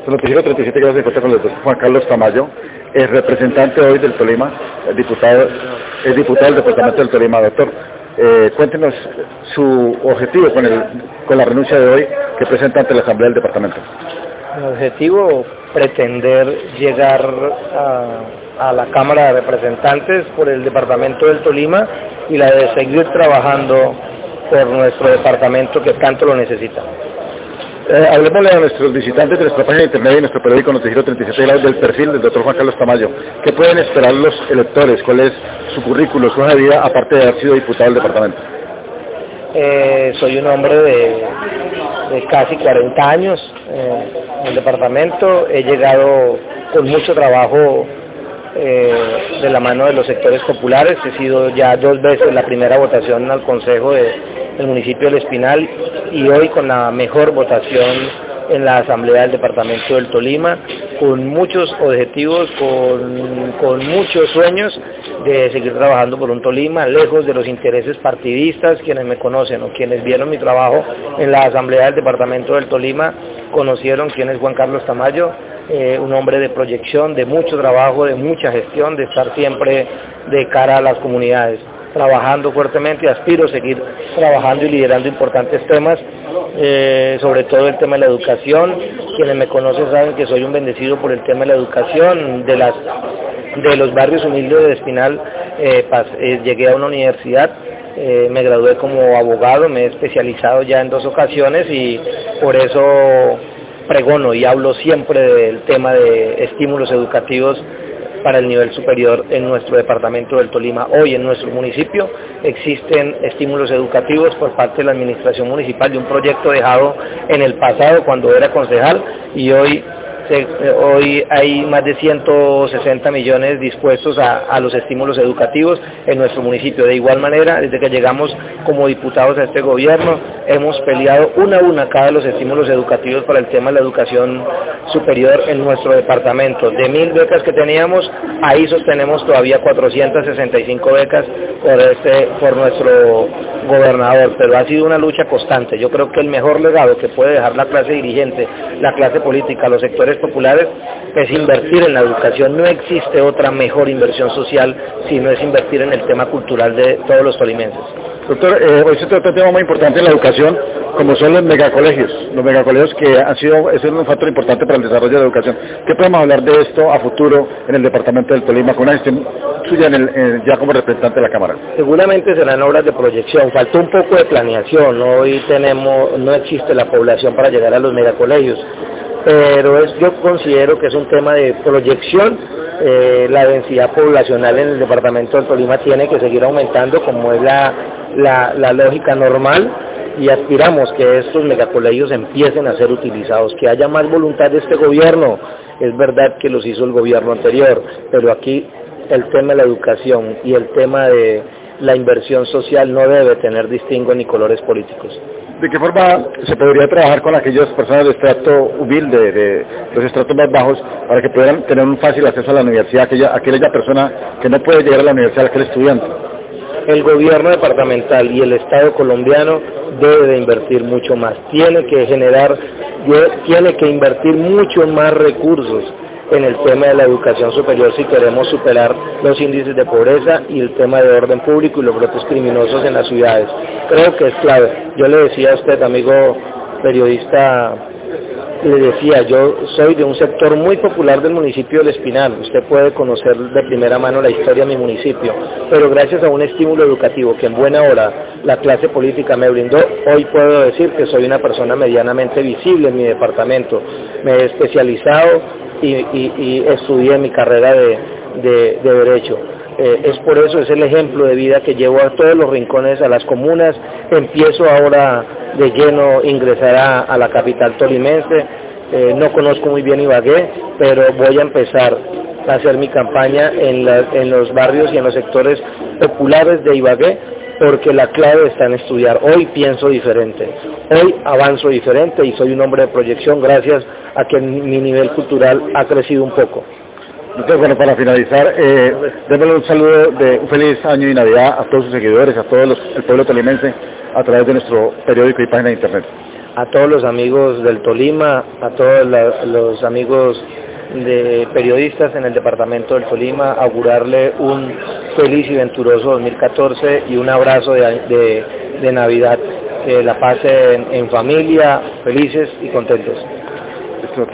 Su noticiero 37 grados de encuentro con el doctor Juan Carlos Tamayo, el representante hoy del Tolima, el diputado del departamento del Tolima. Doctor, cuéntenos su objetivo con la renuncia de hoy que presenta ante la Asamblea del departamento. Mi objetivo, pretender llegar a la Cámara de Representantes por el departamento del Tolima y la de seguir trabajando por nuestro departamento que tanto lo necesita. Hablemosle a nuestros visitantes de nuestra página de internet y de nuestro periódico Noticiero 37 grados del perfil del doctor Juan Carlos Tamayo. ¿Qué pueden esperar los electores? ¿Cuál es su currículo, su hoja de vida, aparte de haber sido diputado del departamento? Soy un hombre de casi 40 años en el departamento. He llegado con mucho trabajo de la mano de los sectores populares. He sido ya 2 veces la primera votación al Consejo del municipio del Espinal y hoy con la mejor votación en la Asamblea del Departamento del Tolima, con muchos objetivos, con muchos sueños de seguir trabajando por un Tolima, lejos de los intereses partidistas. Quienes me conocen o quienes vieron mi trabajo en la Asamblea del Departamento del Tolima, conocieron quién es Juan Carlos Tamayo, un hombre de proyección, de mucho trabajo, de mucha gestión, de estar siempre de cara a las comunidades, trabajando fuertemente. Aspiro a seguir trabajando y liderando importantes temas, sobre todo el tema de la educación. Quienes me conocen saben que soy un bendecido por el tema de la educación, de los barrios humildes de Espinal. Llegué a una universidad, me gradué como abogado, me he especializado ya en 2 ocasiones y por eso pregono y hablo siempre del tema de estímulos educativos para el nivel superior en nuestro departamento del Tolima. Hoy en nuestro municipio existen estímulos educativos por parte de la administración municipal de un proyecto dejado en el pasado cuando era concejal, y hoy hay más de 160 millones dispuestos a los estímulos educativos en nuestro municipio. De igual manera, desde que llegamos como diputados a este gobierno, hemos peleado una a una cada de los estímulos educativos para el tema de la educación superior en nuestro departamento. De 1000 becas que teníamos, ahí sostenemos todavía 465 becas por nuestro gobernador, pero ha sido una lucha constante. Yo creo que el mejor legado que puede dejar la clase dirigente, la clase política, los sectores populares, es invertir en la educación. No existe otra mejor inversión social si no es invertir en el tema cultural de todos los tolimenses. Doctor, hoy se trata de un tema muy importante en la educación, como son los megacolegios que han sido un factor importante para el desarrollo de la educación. ¿Qué podemos hablar de esto a futuro en el departamento del Tolima, con una gestión suya ya como representante de la Cámara? Seguramente serán obras de proyección, faltó un poco de planeación. Hoy no existe la población para llegar a los megacolegios, pero yo considero que es un tema de proyección. La densidad poblacional en el departamento del Tolima tiene que seguir aumentando, como es la lógica normal, y aspiramos que estos megacolegios empiecen a ser utilizados, que haya más voluntad de este gobierno. Es verdad que los hizo el gobierno anterior, pero aquí el tema de la educación y el tema de la inversión social no debe tener distingo ni colores políticos. ¿De qué forma se podría trabajar con aquellas personas de estrato humilde, de los estratos más bajos, para que puedan tener un fácil acceso a la universidad, aquella persona que no puede llegar a la universidad, aquel estudiante? El gobierno departamental y el Estado colombiano debe de invertir mucho más, tiene que invertir mucho más recursos en el tema de la educación superior si queremos superar los índices de pobreza y el tema de orden público y los brotes criminosos en las ciudades. Creo que es clave. Yo le decía a usted, amigo periodista, yo soy de un sector muy popular del municipio del Espinal. Usted puede conocer de primera mano la historia de mi municipio, pero gracias a un estímulo educativo que en buena hora la clase política me brindó, hoy puedo decir que soy una persona medianamente visible en mi departamento. Me he especializado y estudié mi carrera de Derecho. Es por eso, es el ejemplo de vida que llevo a todos los rincones, a las comunas. Empiezo ahora de lleno a ingresar a la capital tolimense. No conozco muy bien Ibagué, pero voy a empezar a hacer mi campaña en los barrios y en los sectores populares de Ibagué, porque la clave está en estudiar. Hoy pienso diferente, hoy avanzo diferente y soy un hombre de proyección gracias a que mi nivel cultural ha crecido un poco. Entonces, bueno, para finalizar, démosle un saludo de un feliz año y Navidad a todos sus seguidores, a todo el pueblo tolimense, a través de nuestro periódico y página de internet. a todos los amigos del Tolima, a todos los amigos de periodistas en el departamento del Tolima, augurarle un feliz y venturoso 2014 y un abrazo de Navidad, que la pasen en familia, felices y contentos.